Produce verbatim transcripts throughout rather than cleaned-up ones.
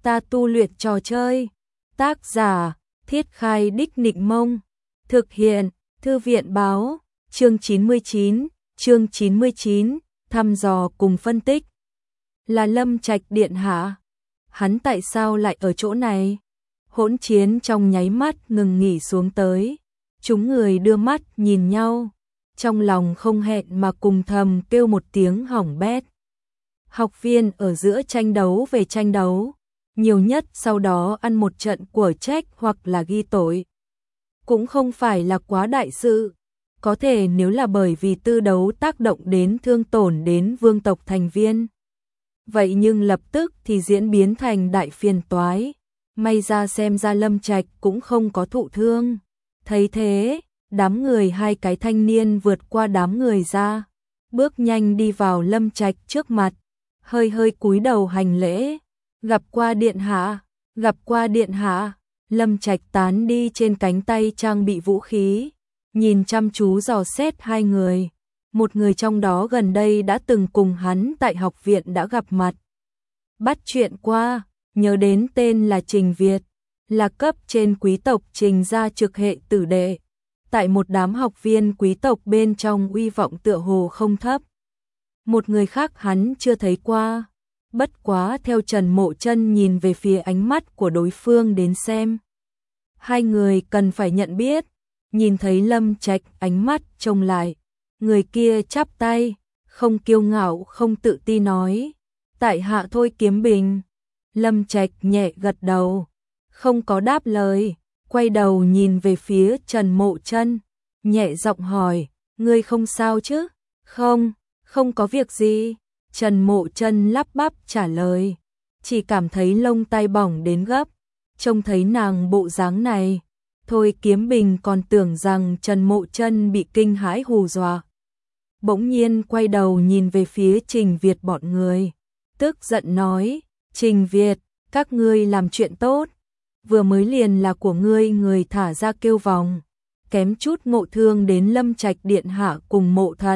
ta tu luyện trò chơi. Tác giả, Thiết Khai Đích Nịnh Mông. Thực hiện, Thư viện báo, chương chín mươi chín, chương chín mươi chín, thăm dò cùng phân tích. Là Lâm Trạch điện hạ. Hắn tại sao lại ở chỗ này? Hỗn chiến trong nháy mắt ngừng nghỉ xuống tới. Chúng người đưa mắt nhìn nhau, trong lòng không hẹn mà cùng thầm kêu một tiếng hỏng bét. Học viên ở giữa tranh đấu về tranh đấu, nhiều nhất sau đó ăn một trận của trách hoặc là ghi tội. Cũng không phải là quá đại sự, có thể nếu là bởi vì tư đấu tác động đến thương tổn đến vương tộc thành viên. Vậy nhưng lập tức thì diễn biến thành đại phiền toái, may ra xem ra Lâm Trạch cũng không có thụ thương. Thấy thế, đám người hai cái thanh niên vượt qua đám người ra, bước nhanh đi vào Lâm Trạch trước mặt, hơi hơi cúi đầu hành lễ. Gặp qua điện hạ, gặp qua điện hạ. Lâm Trạch tán đi trên cánh tay trang bị vũ khí, nhìn chăm chú dò xét hai người. Một người trong đó gần đây đã từng cùng hắn tại học viện đã gặp mặt. Bắt chuyện qua, nhớ đến tên là Trình Việt, là cấp trên quý tộc Trình gia trực hệ tử đệ. Tại một đám học viên quý tộc bên trong uy vọng tựa hồ không thấp. Một người khác hắn chưa thấy qua. Bất quá theo Trần Mộ Chân nhìn về phía ánh mắt của đối phương đến xem. Hai người cần phải nhận biết. Nhìn thấy Lâm Trạch ánh mắt trông lại. Người kia chắp tay, không kiêu ngạo không tự ti nói. Tại hạ Thôi Kiếm Bình. Lâm Trạch nhẹ gật đầu, không có đáp lời. Quay đầu nhìn về phía Trần Mộ Chân, nhẹ giọng hỏi, ngươi không sao chứ? Không, không có việc gì. Trần Mộ Chân lắp bắp trả lời, chỉ cảm thấy lông tai bỏng đến gấp. Trông thấy nàng bộ dáng này, Thôi Kiếm Bình còn tưởng rằng Trần Mộ Chân bị kinh hãi hù dọa. Bỗng nhiên quay đầu nhìn về phía Trình Việt bọn người, tức giận nói, Trình Việt, các ngươi làm chuyện tốt. Vừa mới liền là của ngươi người thả ra kêu vòng, kém chút ngộ thương đến Lâm Trạch điện hạ cùng Mộ Thật.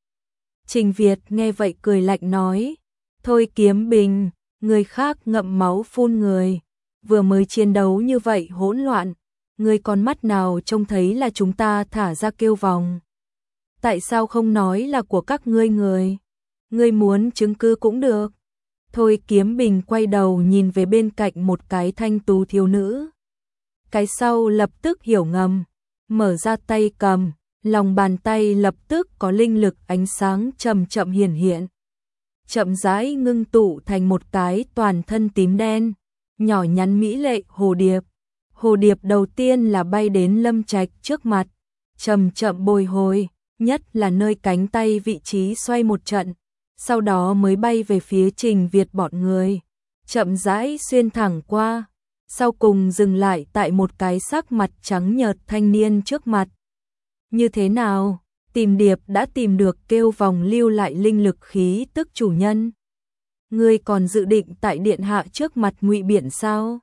Trình Việt nghe vậy cười lạnh nói, Thôi Kiếm Bình, người khác ngậm máu phun người, vừa mới chiến đấu như vậy hỗn loạn, ngươi con mắt nào trông thấy là chúng ta thả ra kêu vòng? Tại sao không nói là của các ngươi người? Ngươi muốn chứng cứ cũng được. Thôi Kiếm Bình quay đầu nhìn về bên cạnh một cái thanh tú thiếu nữ. Cái sau lập tức hiểu ngầm, mở ra tay cầm, lòng bàn tay lập tức có linh lực ánh sáng chậm chậm hiển hiện. Chậm rãi ngưng tụ thành một cái toàn thân tím đen, nhỏ nhắn mỹ lệ hồ điệp. Hồ điệp đầu tiên là bay đến Lâm Trạch trước mặt, chậm chậm bồi hồi, nhất là nơi cánh tay vị trí xoay một trận. Sau đó mới bay về phía Trình Việt bọn người, chậm rãi xuyên thẳng qua, sau cùng dừng lại tại một cái sắc mặt trắng nhợt thanh niên trước mặt. Như thế nào, tìm điệp đã tìm được kêu vòng lưu lại linh lực khí tức chủ nhân. Ngươi còn dự định tại điện hạ trước mặt ngụy biện sao?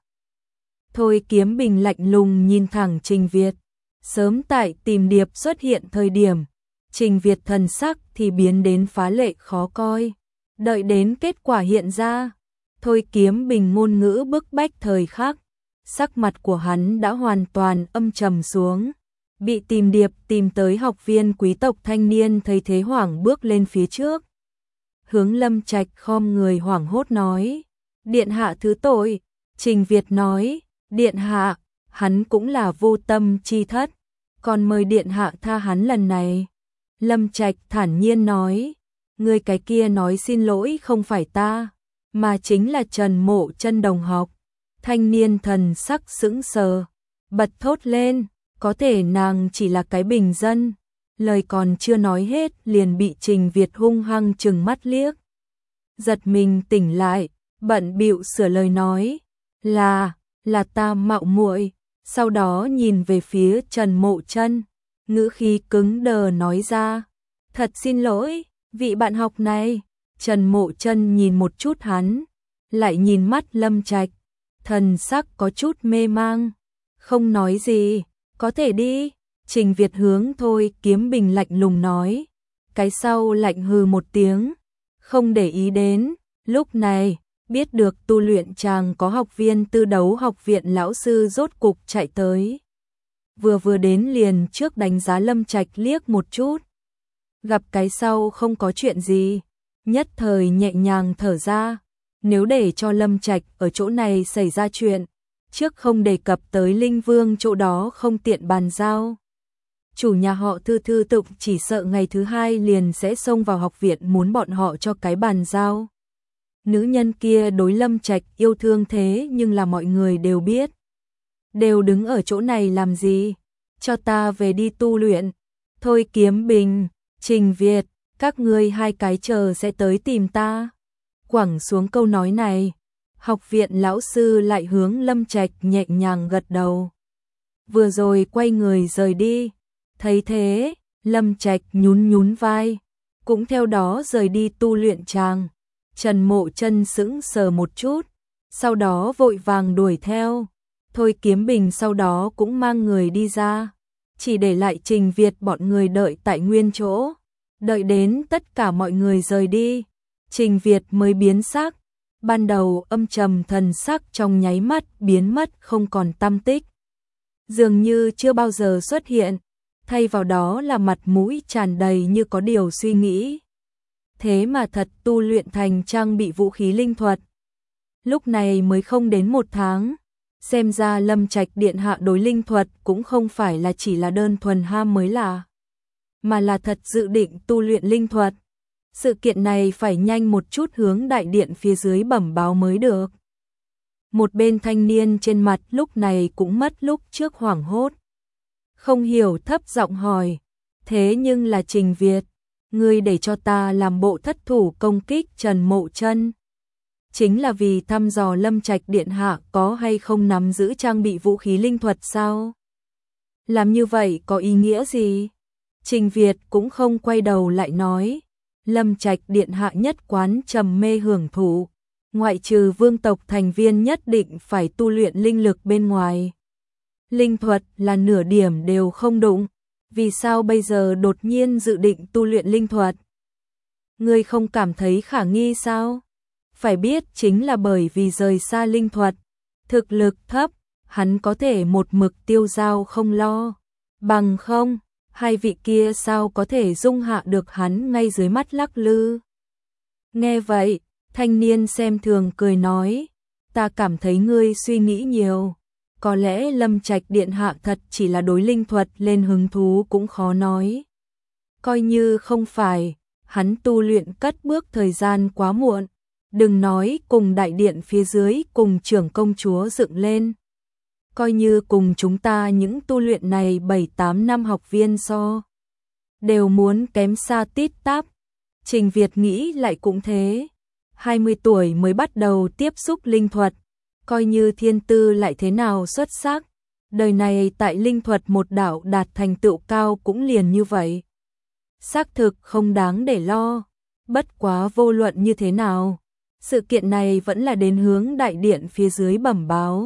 Thôi Kiếm Bình lạnh lùng nhìn thẳng Trình Việt, sớm tại tìm điệp xuất hiện thời điểm. Trình Việt thần sắc thì biến đến phá lệ khó coi. Đợi đến kết quả hiện ra, Thôi Kiếm Bình ngôn ngữ bức bách thời khắc, sắc mặt của hắn đã hoàn toàn âm trầm xuống. Bị tìm điệp tìm tới học viên quý tộc thanh niên thấy thế hoảng bước lên phía trước. Hướng Lâm Trạch khom người hoảng hốt nói, điện hạ thứ tội. Trình Việt nói, điện hạ, hắn cũng là vô tâm chi thất, còn mời điện hạ tha hắn lần này. Lâm Trạch thản nhiên nói, người cái kia nói xin lỗi không phải ta, mà chính là Trần Mộ Chân đồng học. Thanh niên thần sắc sững sờ, bật thốt lên, có thể nàng chỉ là cái bình dân. Lời còn chưa nói hết liền bị Trình Việt hung hăng trừng mắt liếc. Giật mình tỉnh lại, bận bịu sửa lời nói, là, là ta mạo muội. Sau đó nhìn về phía Trần Mộ Chân, ngữ khí cứng đờ nói ra, thật xin lỗi, vị bạn học này. Trần Mộ Chân nhìn một chút hắn, lại nhìn mắt Lâm Trạch, thần sắc có chút mê mang, không nói gì, có thể đi. Trình Việt hướng Thôi Kiếm Bình lạnh lùng nói, cái sau lạnh hừ một tiếng, không để ý đến. Lúc này, biết được tu luyện chàng có học viên tư đấu học viện lão sư rốt cục chạy tới. Vừa vừa đến liền trước đánh giá Lâm Trạch liếc một chút. Gặp cái sau không có chuyện gì, nhất thời nhẹ nhàng thở ra. Nếu để cho Lâm Trạch ở chỗ này xảy ra chuyện, trước không đề cập tới Linh Vương chỗ đó không tiện bàn giao. Chủ nhà họ Thư Thư Tụng chỉ sợ ngày thứ hai liền sẽ xông vào học viện muốn bọn họ cho cái bàn giao. Nữ nhân kia đối Lâm Trạch yêu thương thế nhưng là mọi người đều biết. Đều đứng ở chỗ này làm gì? Cho ta về đi tu luyện. Thôi Kiếm Bình, Trình Việt, các ngươi hai cái chờ sẽ tới tìm ta. Quẳng xuống câu nói này, học viện lão sư lại hướng Lâm Trạch nhẹ nhàng gật đầu. Vừa rồi quay người rời đi. Thấy thế, Lâm Trạch nhún nhún vai, cũng theo đó rời đi tu luyện chàng. Trần Mộ Chân sững sờ một chút, sau đó vội vàng đuổi theo. Thôi Kiếm Bình sau đó cũng mang người đi ra, chỉ để lại Trình Việt bọn người đợi tại nguyên chỗ. Đợi đến tất cả mọi người rời đi, Trình Việt mới biến sắc, ban đầu âm trầm thần sắc trong nháy mắt biến mất không còn tăm tích. Dường như chưa bao giờ xuất hiện, thay vào đó là mặt mũi tràn đầy như có điều suy nghĩ. Thế mà thật tu luyện thành trang bị vũ khí linh thuật. Lúc này mới không đến một tháng, xem ra Lâm Trạch điện hạ đối linh thuật cũng không phải là chỉ là đơn thuần ham mới là, mà là thật dự định tu luyện linh thuật. Sự kiện này phải nhanh một chút hướng đại điện phía dưới bẩm báo mới được. Một bên thanh niên trên mặt lúc này cũng mất lúc trước hoảng hốt. Không hiểu thấp giọng hỏi, thế nhưng là Trình Việt, ngươi để cho ta làm bộ thất thủ công kích Trần Mộ Chân, chính là vì thăm dò Lâm Trạch điện hạ có hay không nắm giữ trang bị vũ khí linh thuật sao? Làm như vậy có ý nghĩa gì? Trình Việt cũng không quay đầu lại nói, Lâm Trạch điện hạ nhất quán trầm mê hưởng thụ, ngoại trừ vương tộc thành viên nhất định phải tu luyện linh lực bên ngoài. Linh thuật là nửa điểm đều không đụng, vì sao bây giờ đột nhiên dự định tu luyện linh thuật? Ngươi không cảm thấy khả nghi sao? Phải biết chính là bởi vì rời xa linh thuật, thực lực thấp, hắn có thể một mực tiêu dao không lo. Bằng không, hai vị kia sao có thể dung hạ được hắn ngay dưới mắt lắc lư. Nghe vậy, thanh niên xem thường cười nói, ta cảm thấy ngươi suy nghĩ nhiều. Có lẽ Lâm Trạch điện hạ thật chỉ là đối linh thuật lên hứng thú cũng khó nói. Coi như không phải, hắn tu luyện cất bước thời gian quá muộn. Đừng nói cùng đại điện phía dưới cùng trưởng công chúa dựng lên. Coi như cùng chúng ta những tu luyện này bảy tám năm học viên so, đều muốn kém xa tít tắp. Trình Việt nghĩ lại cũng thế. hai mươi tuổi mới bắt đầu tiếp xúc linh thuật. Coi như thiên tư lại thế nào xuất sắc, đời này tại linh thuật một đạo đạt thành tựu cao cũng liền như vậy. Xác thực không đáng để lo, bất quá vô luận như thế nào, sự kiện này vẫn là đến hướng đại điện phía dưới bẩm báo.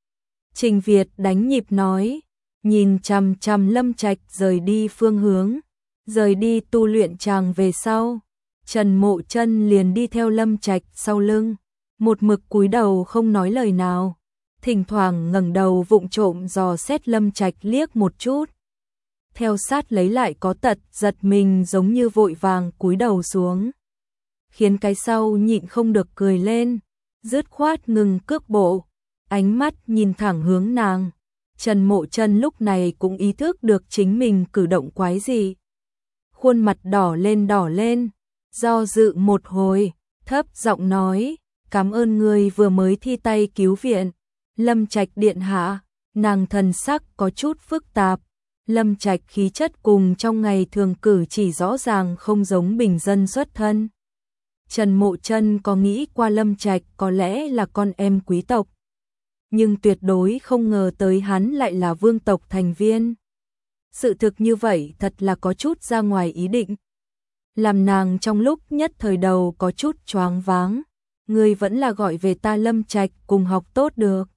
Trình Việt đánh nhịp nói, nhìn chằm chằm Lâm Trạch rời đi phương hướng, rời đi tu luyện chàng về sau. Trần Mộ Chân liền đi theo Lâm Trạch sau lưng, một mực cúi đầu không nói lời nào, thỉnh thoảng ngẩng đầu vụng trộm dò xét Lâm Trạch liếc một chút. Theo sát lấy lại có tật giật mình giống như vội vàng cúi đầu xuống, khiến cái sau nhịn không được cười lên, dứt khoát ngừng cước bộ, ánh mắt nhìn thẳng hướng nàng. Trần Mộ Chân lúc này cũng ý thức được chính mình cử động quái gì, khuôn mặt đỏ lên đỏ lên, do dự một hồi, thấp giọng nói, cảm ơn người vừa mới thi tay cứu viện, Lâm Trạch điện hạ. Nàng thần sắc có chút phức tạp, Lâm Trạch khí chất cùng trong ngày thường cử chỉ rõ ràng không giống bình dân xuất thân. Trần Mộ Chân có nghĩ qua Lâm Trạch có lẽ là con em quý tộc, nhưng tuyệt đối không ngờ tới hắn lại là vương tộc thành viên. Sự thực như vậy thật là có chút ra ngoài ý định, làm nàng trong lúc nhất thời đầu có chút choáng váng. Ngươi vẫn là gọi về ta Lâm Trạch cùng học tốt được.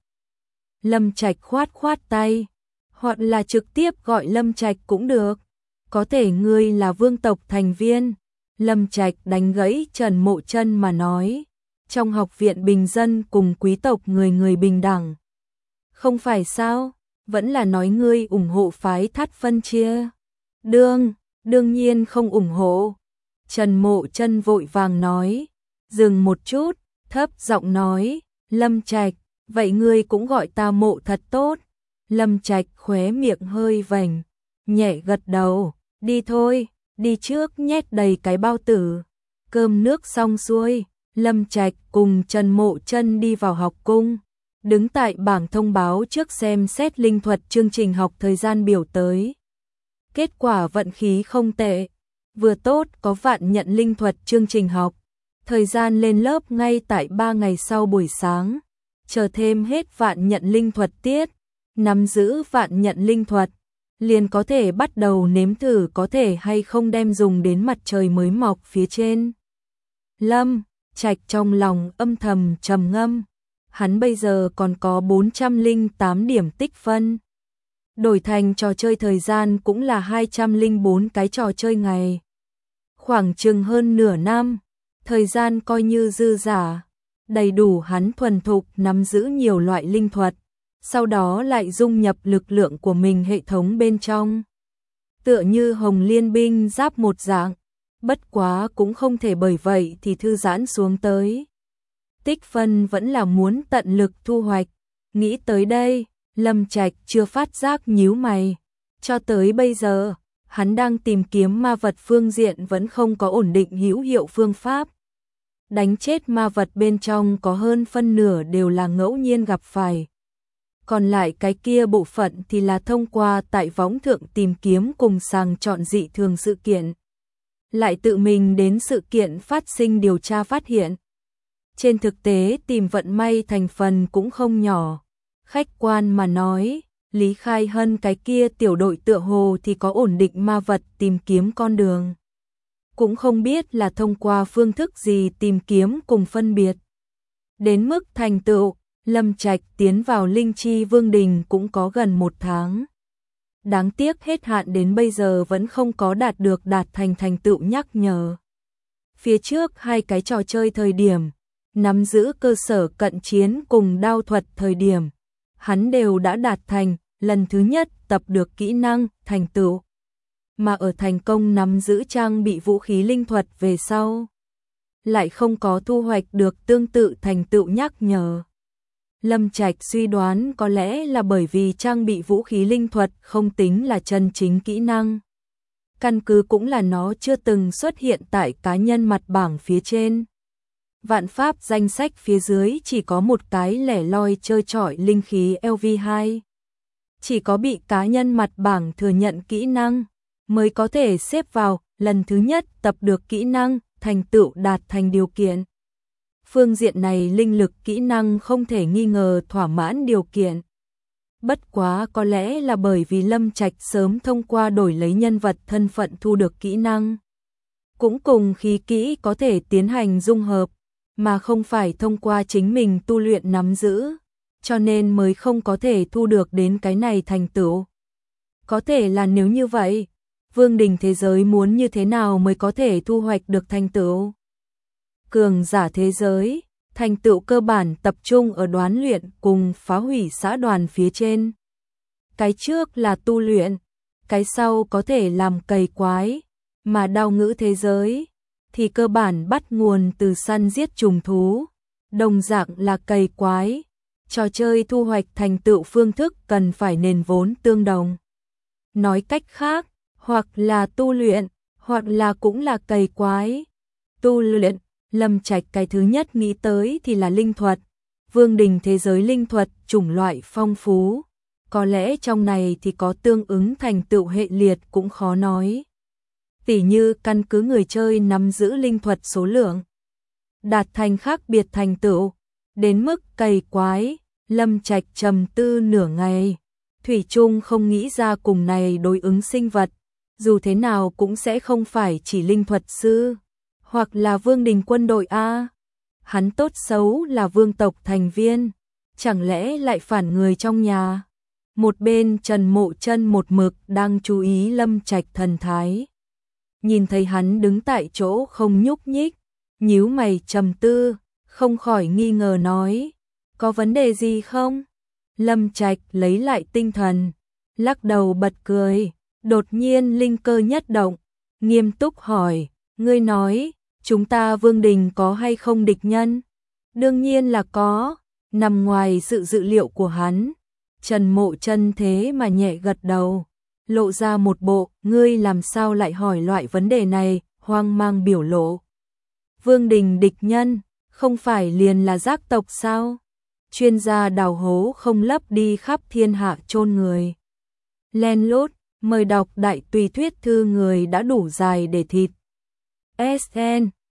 Lâm Trạch khoát khoát tay, hoặc là trực tiếp gọi Lâm Trạch cũng được. Có thể ngươi là vương tộc thành viên. Lâm Trạch đánh gãy Trần Mộ Chân mà nói, trong học viện bình dân cùng quý tộc người người bình đẳng. Không phải sao, vẫn là nói ngươi ủng hộ phái Thát phân chia. Đương, đương nhiên không ủng hộ. Trần Mộ Chân vội vàng nói, dừng một chút, thấp giọng nói, Lâm Trạch, vậy ngươi cũng gọi ta Mộ thật tốt. Lâm Trạch khóe miệng hơi vành, nhẹ gật đầu, đi thôi, đi trước nhét đầy cái bao tử. Cơm nước xong xuôi, Lâm Trạch cùng Trần Mộ Chân đi vào học cung, đứng tại bảng thông báo trước xem xét linh thuật chương trình học thời gian biểu tới. Kết quả vận khí không tệ, vừa tốt có vạn nhận linh thuật chương trình học, thời gian lên lớp ngay tại ba ngày sau buổi sáng, chờ thêm hết vạn nhận linh thuật tiết, nắm giữ vạn nhận linh thuật, liền có thể bắt đầu nếm thử có thể hay không đem dùng đến mặt trời mới mọc phía trên. Lâm Trạch trong lòng âm thầm trầm ngâm, hắn bây giờ còn có bốn trăm lẻ tám điểm tích phân. Đổi thành trò chơi thời gian cũng là hai trăm lẻ bốn cái trò chơi ngày. Khoảng chừng hơn nửa năm, thời gian coi như dư giả, đầy đủ hắn thuần thục nắm giữ nhiều loại linh thuật, sau đó lại dung nhập lực lượng của mình hệ thống bên trong. Tựa như Hồng Liên binh giáp một dạng, bất quá cũng không thể bởi vậy thì thư giãn xuống tới. Tích phân vẫn là muốn tận lực thu hoạch, nghĩ tới đây, Lâm Trạch chưa phát giác nhíu mày. Cho tới bây giờ, hắn đang tìm kiếm ma vật phương diện vẫn không có ổn định hữu hiệu phương pháp. Đánh chết ma vật bên trong có hơn phân nửa đều là ngẫu nhiên gặp phải. Còn lại cái kia bộ phận thì là thông qua tại võng thượng tìm kiếm cùng sàng chọn dị thường sự kiện. Lại tự mình đến sự kiện phát sinh điều tra phát hiện. Trên thực tế tìm vận may thành phần cũng không nhỏ. Khách quan mà nói, Lý Khai Hân cái kia tiểu đội tựa hồ thì có ổn định ma vật tìm kiếm con đường. Cũng không biết là thông qua phương thức gì tìm kiếm cùng phân biệt. Đến mức thành tựu, Lâm Trạch tiến vào Linh Chi Vương Đình cũng có gần một tháng. Đáng tiếc hết hạn đến bây giờ vẫn không có đạt được đạt thành thành tựu nhắc nhở. Phía trước hai cái trò chơi thời điểm, nắm giữ cơ sở cận chiến cùng đao thuật thời điểm, hắn đều đã đạt thành, lần thứ nhất tập được kỹ năng, thành tựu. Mà ở thành công nắm giữ trang bị vũ khí linh thuật về sau, lại không có thu hoạch được tương tự thành tựu nhắc nhở. Lâm Trạch suy đoán có lẽ là bởi vì trang bị vũ khí linh thuật không tính là chân chính kỹ năng. Căn cứ cũng là nó chưa từng xuất hiện tại cá nhân mặt bảng phía trên. Vạn pháp danh sách phía dưới chỉ có một cái lẻ loi chơi chọi linh khí L V hai. Chỉ có bị cá nhân mặt bảng thừa nhận kỹ năng mới có thể xếp vào lần thứ nhất tập được kỹ năng, thành tựu đạt thành điều kiện. Phương diện này linh lực kỹ năng không thể nghi ngờ thỏa mãn điều kiện. Bất quá có lẽ là bởi vì Lâm Trạch sớm thông qua đổi lấy nhân vật thân phận thu được kỹ năng. Cũng cùng khí kỹ có thể tiến hành dung hợp, mà không phải thông qua chính mình tu luyện nắm giữ, cho nên mới không có thể thu được đến cái này thành tựu. Có thể là nếu như vậy, Vương Đình thế giới muốn như thế nào mới có thể thu hoạch được thành tựu? Cường giả thế giới, thành tựu cơ bản tập trung ở đoán luyện cùng phá hủy xã đoàn phía trên. Cái trước là tu luyện, cái sau có thể làm cày quái, mà đao ngữ thế giới thì cơ bản bắt nguồn từ săn giết trùng thú, đồng dạng là cày quái. Trò chơi thu hoạch thành tựu phương thức cần phải nền vốn tương đồng. Nói cách khác, hoặc là tu luyện, hoặc là cũng là cày quái. Tu luyện, Lâm Trạch cái thứ nhất nghĩ tới thì là linh thuật. Vương Đình thế giới linh thuật chủng loại phong phú, có lẽ trong này thì có tương ứng thành tựu hệ liệt cũng khó nói. Tỉ như căn cứ người chơi nắm giữ linh thuật số lượng, đạt thành khác biệt thành tựu, đến mức cày quái, Lâm Trạch trầm tư nửa ngày, thủy chung không nghĩ ra cùng này đối ứng sinh vật, dù thế nào cũng sẽ không phải chỉ linh thuật sư, hoặc là Vương Đình quân đội a. Hắn tốt xấu là vương tộc thành viên, chẳng lẽ lại phản người trong nhà? Một bên Trần Mộ Chân một mực đang chú ý Lâm Trạch thần thái. Nhìn thấy hắn đứng tại chỗ không nhúc nhích, nhíu mày trầm tư, không khỏi nghi ngờ nói, có vấn đề gì không? Lâm Trạch lấy lại tinh thần, lắc đầu bật cười, đột nhiên linh cơ nhất động, nghiêm túc hỏi, ngươi nói, chúng ta Vương Đình có hay không địch nhân? Đương nhiên là có, nằm ngoài sự dự liệu của hắn. Trần Mộ Chân thế mà nhẹ gật đầu, lộ ra một bộ, ngươi làm sao lại hỏi loại vấn đề này, hoang mang biểu lộ. Vương Đình địch nhân, không phải liền là giác tộc sao? Chuyên gia đào hố không lấp đi khắp thiên hạ chôn người. Len lút, mời đọc đại tùy thuyết thư người đã đủ dài để thịt. ét en